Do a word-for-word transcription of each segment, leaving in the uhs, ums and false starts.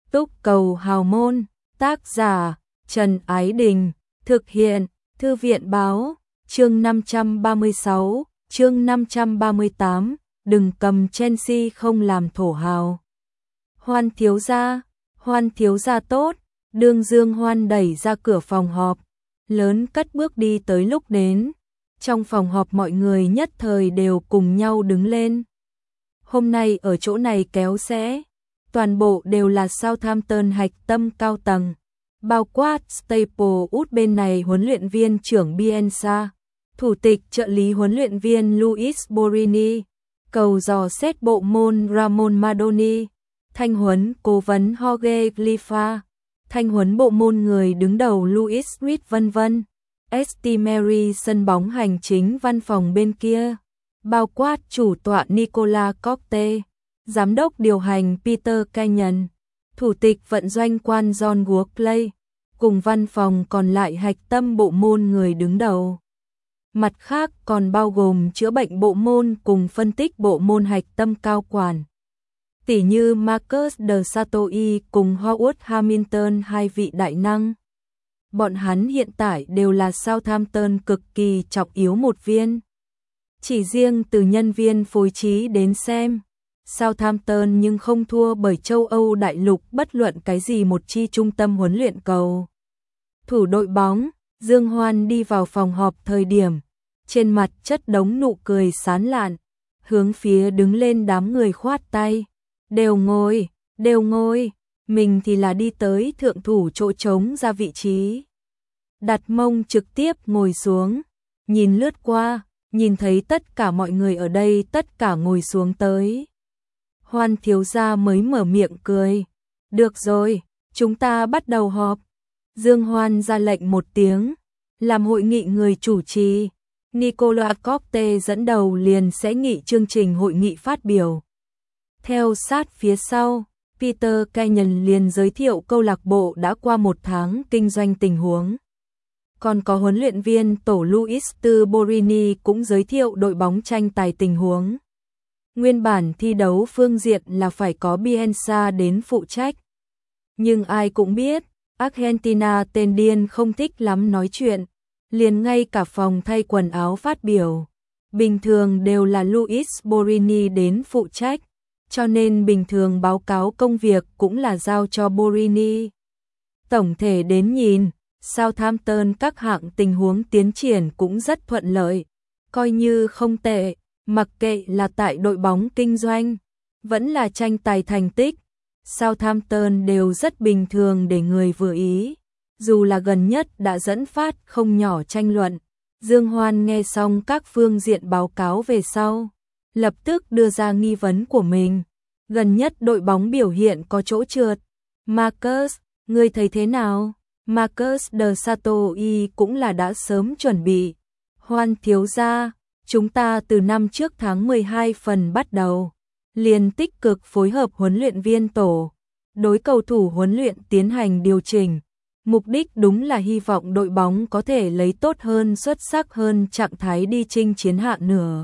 Túc Cầu Hào Môn, tác giả Trần Ái Đình, thực hiện Thư viện Báo, chương năm trăm ba mươi sáu, chương năm trăm ba mươi tám, đừng cầm Chelsea không làm thổ hào. Hoan thiếu gia, Hoan thiếu gia tốt, đương Dương Hoan đẩy ra cửa phòng họp, lớn cất bước đi tới lúc đến. Trong phòng họp mọi người nhất thời đều cùng nhau đứng lên. Hôm nay ở chỗ này kéo sẽ, toàn bộ đều là Southampton hạch tâm cao tầng, bao quát Staplewood bên này huấn luyện viên trưởng Bielsa, thủ tịch trợ lý huấn luyện viên Luis Borini, cầu dò xét bộ môn Ramon Madoni, thanh huấn cố vấn Jorge Glifa, thanh huấn bộ môn người đứng đầu Luis Reed vân vân. ét tê Mary sân bóng hành chính văn phòng bên kia, bao quát chủ tọa Nicola Cocte, giám đốc điều hành Peter Kenyon, thủ tịch vận doanh quan John Workley, cùng văn phòng còn lại hạch tâm bộ môn người đứng đầu. Mặt khác còn bao gồm chữa bệnh bộ môn cùng phân tích bộ môn hạch tâm cao quản, tỷ như Marcus de Satoi cùng Howard Hamilton, hai vị đại năng. Bọn hắn hiện tại đều là Southampton cực kỳ trọng yếu một viên. Chỉ riêng từ nhân viên phối trí đến xem, Southampton nhưng không thua bởi châu Âu đại lục bất luận cái gì một chi trung tâm huấn luyện cầu thủ đội bóng. Dương Hoan đi vào phòng họp thời điểm, trên mặt chất đống nụ cười sán lạn, hướng phía đứng lên đám người khoát tay. Đều ngồi, đều ngồi, mình thì là đi tới thượng thủ chỗ trống ra vị trí. Đặt mông trực tiếp ngồi xuống, nhìn lướt qua, nhìn thấy tất cả mọi người ở đây tất cả ngồi xuống tới. Hoan thiếu gia mới mở miệng cười. Được rồi, chúng ta bắt đầu họp. Dương Hoan ra lệnh một tiếng, làm hội nghị người chủ trì. Nicola Cocte dẫn đầu liền sẽ nghị chương trình hội nghị phát biểu. Theo sát phía sau, Peter Kenyon liền giới thiệu câu lạc bộ đã qua một tháng kinh doanh tình huống. Còn có huấn luyện viên tổ Luis Borini cũng giới thiệu đội bóng tranh tài tình huống. Nguyên bản thi đấu phương diện là phải có Bielsa đến phụ trách. Nhưng ai cũng biết, Argentina tên điên không thích lắm nói chuyện, liền ngay cả phòng thay quần áo phát biểu. Bình thường đều là Luis Borini đến phụ trách, cho nên bình thường báo cáo công việc cũng là giao cho Borini. Tổng thể đến nhìn, Southampton các hạng tình huống tiến triển cũng rất thuận lợi, coi như không tệ, mặc kệ là tại đội bóng kinh doanh, vẫn là tranh tài thành tích, Southampton đều rất bình thường để người vừa ý, dù là gần nhất đã dẫn phát không nhỏ tranh luận. Dương Hoan nghe xong các phương diện báo cáo về sau, lập tức đưa ra nghi vấn của mình. Gần nhất đội bóng biểu hiện có chỗ trượt. Marcus, ngươi thấy thế nào? Marcus de Satoi cũng là đã sớm chuẩn bị. Hoan thiếu gia, chúng ta từ năm trước tháng mười hai phần bắt đầu, liền tích cực phối hợp huấn luyện viên tổ, đối cầu thủ huấn luyện tiến hành điều chỉnh. Mục đích đúng là hy vọng đội bóng có thể lấy tốt hơn, xuất sắc hơn trạng thái đi chinh chiến hạng nửa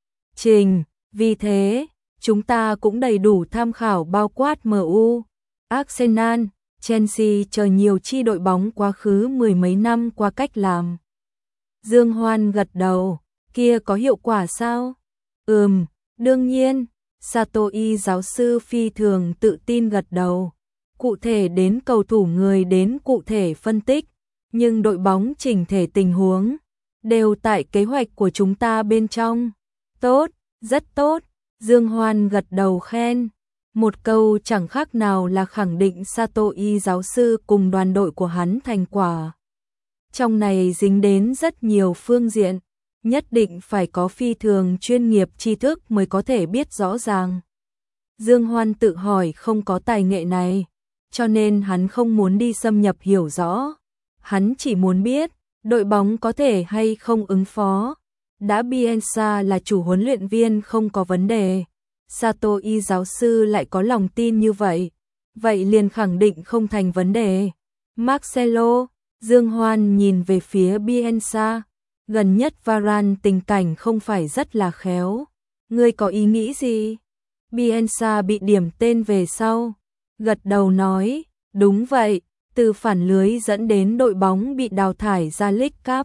trình. Vì thế, chúng ta cũng đầy đủ tham khảo bao quát em u, Arsenal, Chelsea chờ nhiều chi đội bóng quá khứ mười mấy năm qua cách làm. Dương Hoan gật đầu, kia có hiệu quả sao? Ừm, đương nhiên, Satoi giáo sư phi thường tự tin gật đầu. Cụ thể đến cầu thủ người đến cụ thể phân tích, nhưng đội bóng chỉnh thể tình huống đều tại kế hoạch của chúng ta bên trong. Tốt, rất tốt. Dương Hoan gật đầu khen, một câu chẳng khác nào là khẳng định Satoi giáo sư cùng đoàn đội của hắn thành quả. Trong này dính đến rất nhiều phương diện, nhất định phải có phi thường chuyên nghiệp tri thức mới có thể biết rõ ràng. Dương Hoan tự hỏi không có tài nghệ này, cho nên hắn không muốn đi xâm nhập hiểu rõ. Hắn chỉ muốn biết, đội bóng có thể hay không ứng phó. Đã Bielsa là chủ huấn luyện viên không có vấn đề, Satoi giáo sư lại có lòng tin như vậy, vậy liền khẳng định không thành vấn đề. Marcelo, Dương Hoan nhìn về phía Bielsa, gần nhất Varane tình cảnh không phải rất là khéo. Ngươi có ý nghĩ gì? Bielsa bị điểm tên về sau, gật đầu nói, đúng vậy, từ phản lưới dẫn đến đội bóng bị đào thải ra League Cup,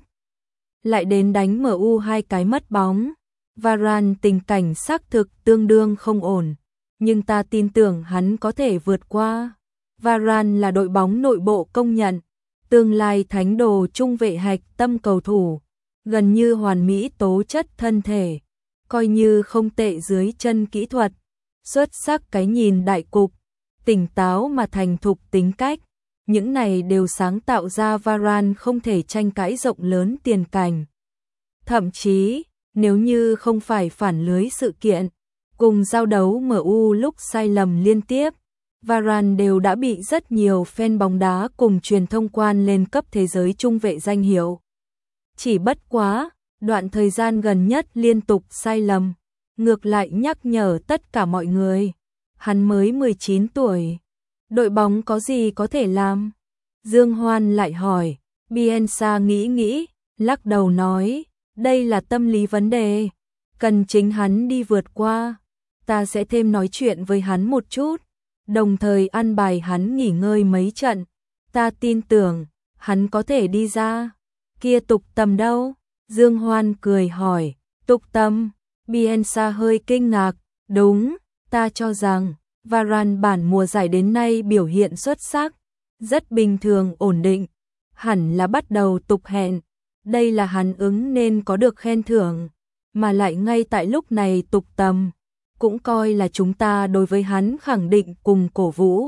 lại đến đánh em u hai cái mất bóng. Varane tình cảnh xác thực tương đương không ổn, nhưng ta tin tưởng hắn có thể vượt qua. Varane là đội bóng nội bộ công nhận, tương lai thánh đồ trung vệ hạch tâm cầu thủ, gần như hoàn mỹ tố chất thân thể, coi như không tệ dưới chân kỹ thuật, xuất sắc cái nhìn đại cục, tỉnh táo mà thành thục tính cách. Những này đều sáng tạo ra Varane không thể tranh cãi rộng lớn tiền cảnh. Thậm chí, nếu như không phải phản lưới sự kiện, cùng giao đấu em u lúc sai lầm liên tiếp, Varane đều đã bị rất nhiều fan bóng đá cùng truyền thông quan lên cấp thế giới trung vệ danh hiệu. Chỉ bất quá, đoạn thời gian gần nhất liên tục sai lầm, ngược lại nhắc nhở tất cả mọi người. Hắn mới mười chín tuổi, đội bóng có gì có thể làm? Dương Hoan lại hỏi, Bielsa nghĩ nghĩ, lắc đầu nói, đây là tâm lý vấn đề, cần chính hắn đi vượt qua. Ta sẽ thêm nói chuyện với hắn một chút, đồng thời ăn bài hắn nghỉ ngơi mấy trận. Ta tin tưởng, hắn có thể đi ra. Kia Tục Tầm đâu? Dương Hoan cười hỏi, Tục Tầm? Bielsa hơi kinh ngạc, đúng, ta cho rằng, Varane bản mùa giải đến nay biểu hiện xuất sắc, rất bình thường ổn định, hẳn là bắt đầu tục hẹn. Đây là hắn ứng nên có được khen thưởng, mà lại ngay tại lúc này Tục Tầm, cũng coi là chúng ta đối với hắn khẳng định cùng cổ vũ.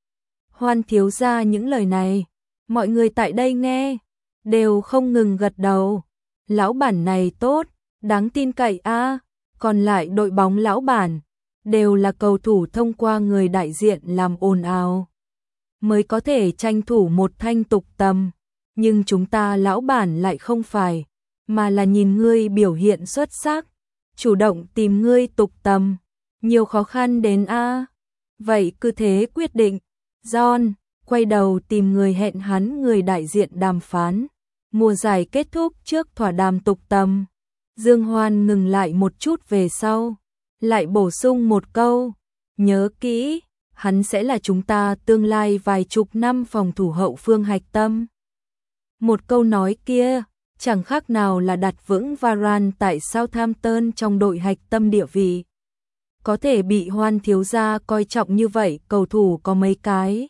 Hoan thiếu gia những lời này, mọi người tại đây nghe, đều không ngừng gật đầu. Lão bản này tốt, đáng tin cậy a. Còn lại đội bóng lão bản, đều là cầu thủ thông qua người đại diện làm ồn ào, mới có thể tranh thủ một thanh Tục Tầm. Nhưng chúng ta lão bản lại không phải, mà là nhìn ngươi biểu hiện xuất sắc, chủ động tìm ngươi Tục Tầm, nhiều khó khăn đến a. Vậy cứ thế quyết định. John quay đầu tìm người hẹn hắn người đại diện đàm phán. Mùa giải kết thúc trước thỏa đàm Tục Tầm. Dương Hoan ngừng lại một chút về sau, lại bổ sung một câu, nhớ kỹ, hắn sẽ là chúng ta tương lai vài chục năm phòng thủ hậu phương hạch tâm. Một câu nói kia, chẳng khác nào là đặt vững Varane tại Southampton trong đội hạch tâm địa vị. Có thể bị Hoan thiếu gia coi trọng như vậy, cầu thủ có mấy cái.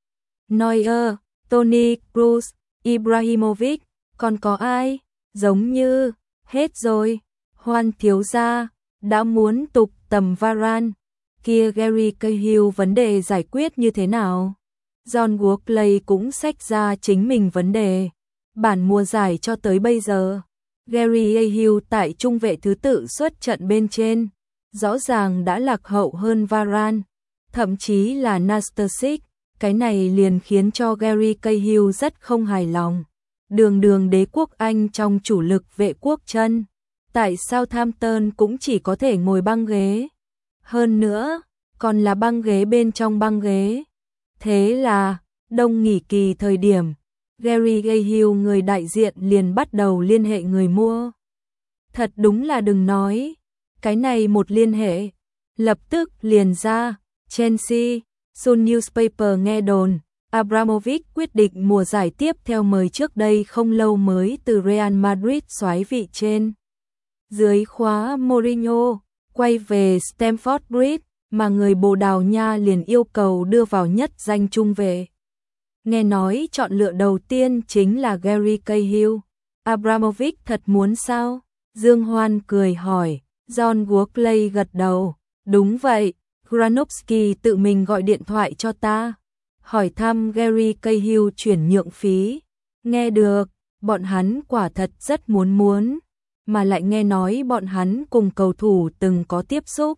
Neuer, Toni Kroos, Ibrahimovic, còn có ai? Giống như, hết rồi. Hoan thiếu gia đã muốn Tục Tầm Varane, kia Gary Cahill vấn đề giải quyết như thế nào? John Walkley cũng xách ra chính mình vấn đề. Bản mùa giải cho tới bây giờ, Gary Cahill tại trung vệ thứ tự xuất trận bên trên, rõ ràng đã lạc hậu hơn Varane, thậm chí là Nastasic. Cái này liền khiến cho Gary Cahill rất không hài lòng. Đường đường đế quốc Anh trong chủ lực vệ quốc chân, tại Southampton cũng chỉ có thể ngồi băng ghế. Hơn nữa, còn là băng ghế bên trong băng ghế. Thế là, đông nghỉ kỳ thời điểm, Gary Cahill người đại diện liền bắt đầu liên hệ người mua. Thật đúng là đừng nói, cái này một liên hệ, lập tức liền ra, Chelsea, Sun Newspaper nghe đồn, Abramovich quyết định mùa giải tiếp theo mời trước đây không lâu mới từ Real Madrid soái vị trên. Dưới khóa Mourinho, quay về Stamford Bridge, mà người Bồ Đào Nha liền yêu cầu đưa vào nhất danh trung vệ. Nghe nói chọn lựa đầu tiên chính là Gary Cahill. Abramovich thật muốn sao? Dương Hoan cười hỏi. John Walkley gật đầu. Đúng vậy, Granovsky tự mình gọi điện thoại cho ta, hỏi thăm Gary Cahill chuyển nhượng phí. Nghe được, bọn hắn quả thật rất muốn muốn, mà lại nghe nói bọn hắn cùng cầu thủ từng có tiếp xúc.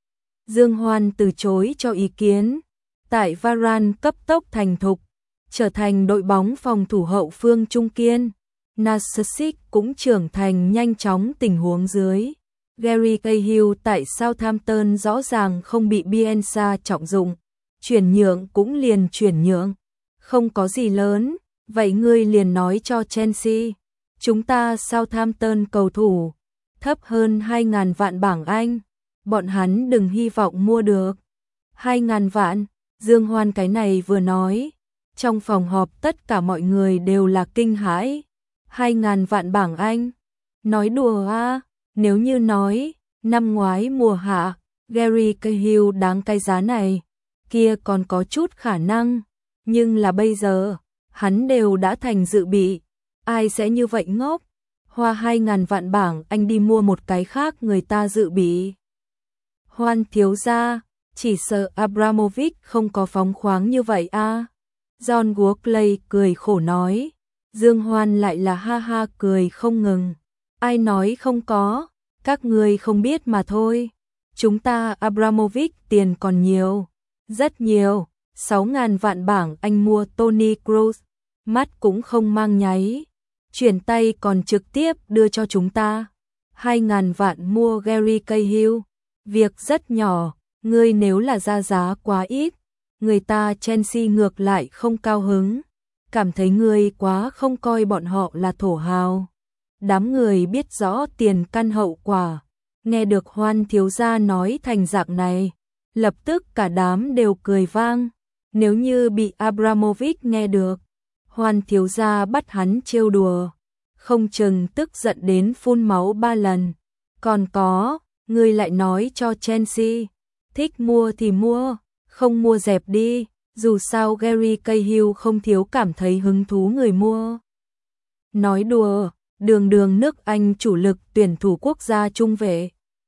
Dương Hoan từ chối cho ý kiến. Tại Varane cấp tốc thành thục, trở thành đội bóng phòng thủ hậu phương trung kiên, Nastasic cũng trưởng thành nhanh chóng tình huống dưới. Gary Cahill tại Southampton rõ ràng không bị Bielsa trọng dụng, chuyển nhượng cũng liền chuyển nhượng, không có gì lớn, vậy ngươi liền nói cho Chelsea, chúng ta Southampton cầu thủ, thấp hơn hai ngàn vạn bảng Anh, bọn hắn đừng hy vọng mua được. hai ngàn vạn, Dương Hoan cái này vừa nói, trong phòng họp tất cả mọi người đều là kinh hãi. Hai ngàn vạn bảng Anh. Nói đùa à, nếu như nói, năm ngoái mùa hạ, Gary Cahill đáng cái giá này, kia còn có chút khả năng. Nhưng là bây giờ, hắn đều đã thành dự bị. Ai sẽ như vậy ngốc? Hoa hai ngàn vạn bảng Anh đi mua một cái khác người ta dự bị. Hoan thiếu gia, chỉ sợ Abramovich không có phóng khoáng như vậy a. John Walkley cười khổ nói. Dương Hoan lại là ha ha cười không ngừng. Ai nói không có, các người không biết mà thôi. Chúng ta Abramovich tiền còn nhiều, rất nhiều. Sáu ngàn vạn bảng Anh mua Tony Cruz, mắt cũng không mang nháy. Chuyển tay còn trực tiếp đưa cho chúng ta. Hai ngàn vạn mua Gary Cahill, việc rất nhỏ. Ngươi nếu là ra giá quá ít, người ta Chelsea ngược lại không cao hứng, cảm thấy ngươi quá không coi bọn họ là thổ hào. Đám người biết rõ tiền căn hậu quả, nghe được Hoan thiếu gia nói thành dạng này, lập tức cả đám đều cười vang. Nếu như bị Abramovich nghe được, Hoan thiếu gia bắt hắn trêu đùa, không chừng tức giận đến phun máu ba lần. Còn có, ngươi lại nói cho Chelsea, thích mua thì mua, không mua dẹp đi, dù sao Gary Cahill không thiếu cảm thấy hứng thú người mua. Nói đùa, đường đường nước Anh chủ lực tuyển thủ quốc gia trung vệ,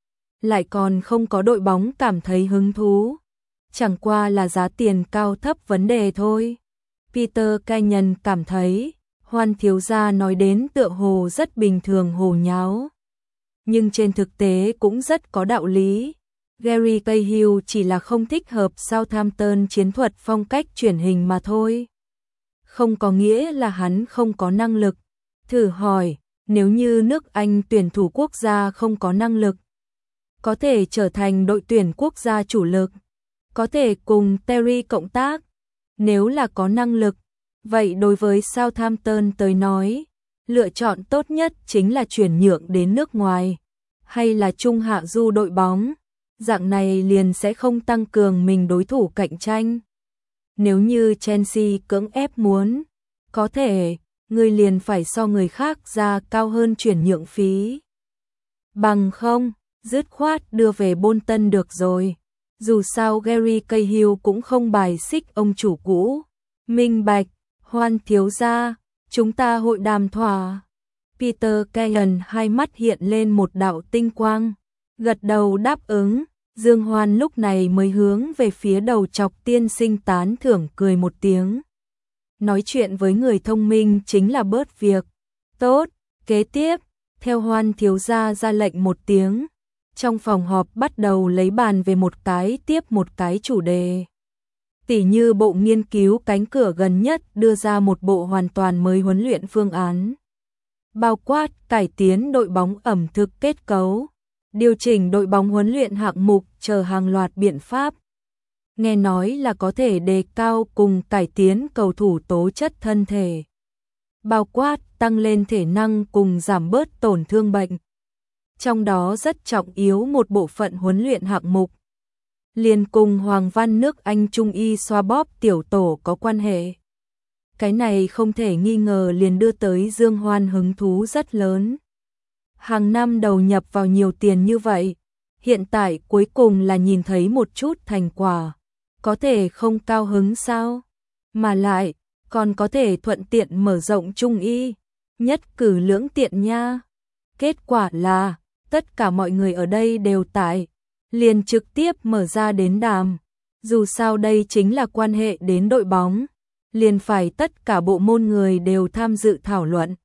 lại còn không có đội bóng cảm thấy hứng thú, chẳng qua là giá tiền cao thấp vấn đề thôi. Peter Kenyon cảm thấy, Hoan thiếu gia nói đến tựa hồ rất bình thường hồ nháo, nhưng trên thực tế cũng rất có đạo lý. Gary Cahill chỉ là không thích hợp Southampton chiến thuật phong cách truyền hình mà thôi. Không có nghĩa là hắn không có năng lực. Thử hỏi, nếu như nước Anh tuyển thủ quốc gia không có năng lực, có thể trở thành đội tuyển quốc gia chủ lực, có thể cùng Terry cộng tác. Nếu là có năng lực, vậy đối với Southampton tới nói, lựa chọn tốt nhất chính là chuyển nhượng đến nước ngoài, hay là trung hạ du đội bóng. Dạng này liền sẽ không tăng cường mình đối thủ cạnh tranh. Nếu như Chelsea cưỡng ép muốn, có thể, người liền phải so người khác ra cao hơn chuyển nhượng phí. Bằng không, dứt khoát đưa về Bolton được rồi. Dù sao Gary Cahill cũng không bài xích ông chủ cũ. Minh bạch, Hoan thiếu gia, chúng ta hội đàm thỏa. Peter Kenyon hai mắt hiện lên một đạo tinh quang, gật đầu đáp ứng. Dương Hoan lúc này mới hướng về phía đầu chọc tiên sinh tán thưởng cười một tiếng. Nói chuyện với người thông minh chính là bớt việc. Tốt, kế tiếp, theo Hoan thiếu gia ra lệnh một tiếng, trong phòng họp bắt đầu lấy bàn về một cái tiếp một cái chủ đề. Tỉ như bộ nghiên cứu cánh cửa gần nhất đưa ra một bộ hoàn toàn mới huấn luyện phương án, bao quát cải tiến đội bóng ẩm thực kết cấu, điều chỉnh đội bóng huấn luyện hạng mục chờ hàng loạt biện pháp. Nghe nói là có thể đề cao cùng cải tiến cầu thủ tố chất thân thể, bao quát tăng lên thể năng cùng giảm bớt tổn thương bệnh. Trong đó rất trọng yếu một bộ phận huấn luyện hạng mục, liền cùng Hoàng Văn nước Anh Trung y xoa bóp tiểu tổ có quan hệ. Cái này không thể nghi ngờ liền đưa tới Dương Hoan hứng thú rất lớn. Hàng năm đầu nhập vào nhiều tiền như vậy, hiện tại cuối cùng là nhìn thấy một chút thành quả, có thể không cao hứng sao? Mà lại, còn có thể thuận tiện mở rộng trung y, nhất cử lưỡng tiện nha. Kết quả là, tất cả mọi người ở đây đều tại, liền trực tiếp mở ra đến đàm. Dù sao đây chính là quan hệ đến đội bóng, liền phải tất cả bộ môn người đều tham dự thảo luận.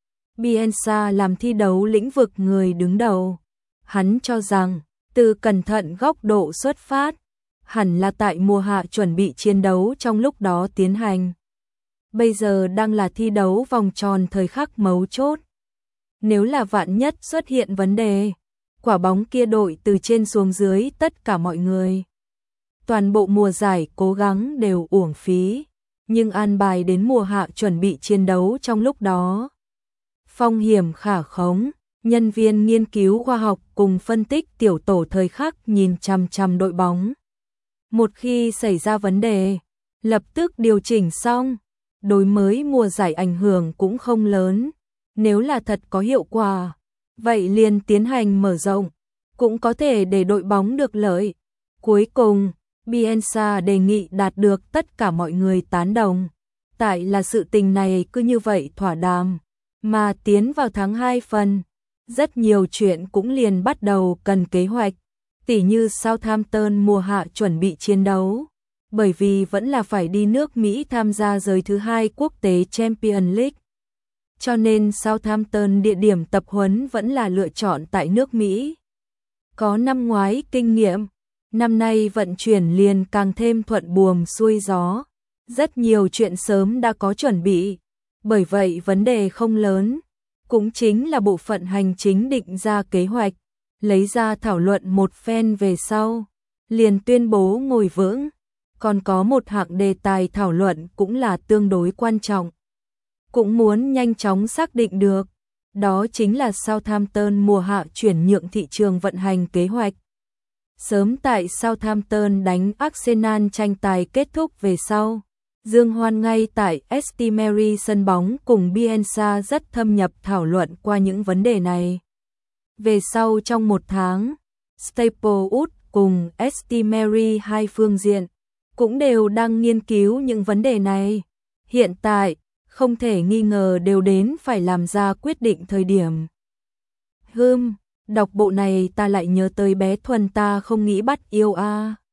Bielsa làm thi đấu lĩnh vực người đứng đầu. Hắn cho rằng, từ cẩn thận góc độ xuất phát, hẳn là tại mùa hạ chuẩn bị chiến đấu trong lúc đó tiến hành. Bây giờ đang là thi đấu vòng tròn thời khắc mấu chốt. Nếu là vạn nhất xuất hiện vấn đề, quả bóng kia đội từ trên xuống dưới tất cả mọi người. Toàn bộ mùa giải cố gắng đều uổng phí, nhưng an bài đến mùa hạ chuẩn bị chiến đấu trong lúc đó. Phong hiểm khả khống, nhân viên nghiên cứu khoa học cùng phân tích tiểu tổ thời khắc nhìn chằm chằm đội bóng. Một khi xảy ra vấn đề, lập tức điều chỉnh xong, đối mới mùa giải ảnh hưởng cũng không lớn. Nếu là thật có hiệu quả, vậy liền tiến hành mở rộng, cũng có thể để đội bóng được lợi. Cuối cùng, Bielsa đề nghị đạt được tất cả mọi người tán đồng. Tại là sự tình này cứ như vậy thỏa đàm, mà tiến vào tháng hai phần, rất nhiều chuyện cũng liền bắt đầu cần kế hoạch, tỉ như Southampton mùa hạ chuẩn bị chiến đấu, bởi vì vẫn là phải đi nước Mỹ tham gia giới thứ hai quốc tế Champions League. Cho nên Southampton địa điểm tập huấn vẫn là lựa chọn tại nước Mỹ. Có năm ngoái kinh nghiệm, năm nay vận chuyển liền càng thêm thuận buồm xuôi gió. Rất nhiều chuyện sớm đã có chuẩn bị, bởi vậy vấn đề không lớn, cũng chính là bộ phận hành chính định ra kế hoạch, lấy ra thảo luận một phen về sau, liền tuyên bố ngồi vững. Còn có một hạng đề tài thảo luận cũng là tương đối quan trọng, cũng muốn nhanh chóng xác định được, đó chính là Southampton mùa hạ chuyển nhượng thị trường vận hành kế hoạch. Sớm tại Southampton đánh Arsenal tranh tài kết thúc về sau, Dương Hoan ngay tại St Mary sân bóng cùng Bielsa rất thâm nhập thảo luận qua những vấn đề này. Về sau trong một tháng, Staplewood cùng St Mary hai phương diện cũng đều đang nghiên cứu những vấn đề này. Hiện tại, không thể nghi ngờ đều đến phải làm ra quyết định thời điểm. Hừm, đọc bộ này ta lại nhớ tới bé Thuần ta không nghĩ bắt yêu a. À.